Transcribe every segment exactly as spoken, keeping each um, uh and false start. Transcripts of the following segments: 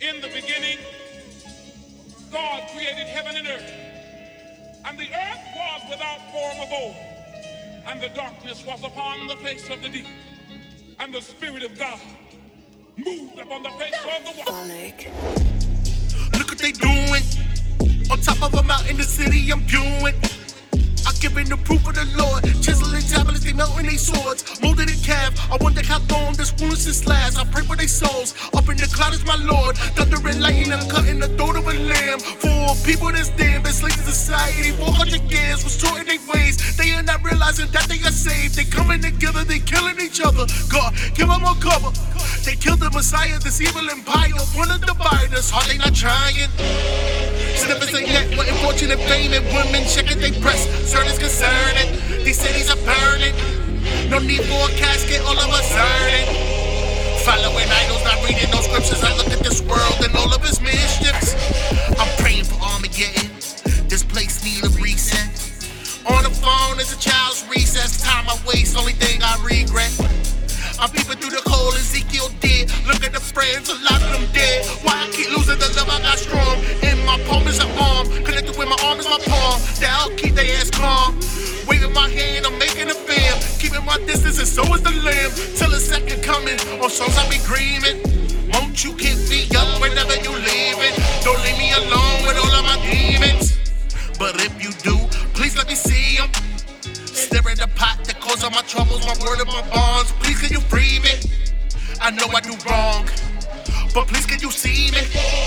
In the beginning, God created heaven and earth, and the earth was without form or void, and the darkness was upon the face of the deep, and the Spirit of God moved upon the face of the water. Look what they doing. On top of a mountain, the city I'm viewing. I giving the proof of the Lord. Chiseling tablets, they melting their swords. Molded in calf, I wonder how long this foolishness lasts. I pray for their souls. Up in the cloud is my Lord. Thunder and lightning, I'm cutting the throat of a lamb. For people that's damn, been slaves in society. four hundred years, restoring their ways. They are not realizing that they are saved. They coming together, they killing each other. God, give them more cover. They killed the Messiah, this evil empire. Wanna divide us, are they not trying? Snippers ain't yet, wanting fortune and fame, and women checking their breasts. Certain is concerning, these cities are burning. No need for a casket, all of us earning. Following idols, not reading no scriptures. I look at this world and all of its mischiefs. I'm praying for Armageddon. This place need a reset. On the phone is a child's recess. Time I waste, only thing I regret. I'm peeping through the hole Ezekiel did. Look at the friends, a lot of them dead. Why I keep losing the love I got strong? In my palm is an arm, connected with my arm is my palm. That'll keep their ass calm. Waving my hand, I'm making a fam. Keeping my distance and so is the lamb. Till a second coming, on songs I be grieving. Won't you keep me up whenever you leaving? Don't leave me alone with all of my demons. But if you do, please let me see them. Stare at the pot that caused all my troubles, my word and my bonds. Please can you free me? I know I do wrong, but please can you see me?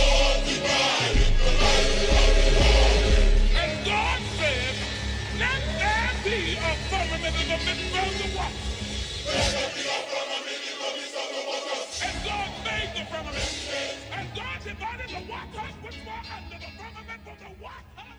And God said, let there be a firmament in the midst of the waters. And God made the firmament. And God divided the waters which were under the firmament from the waters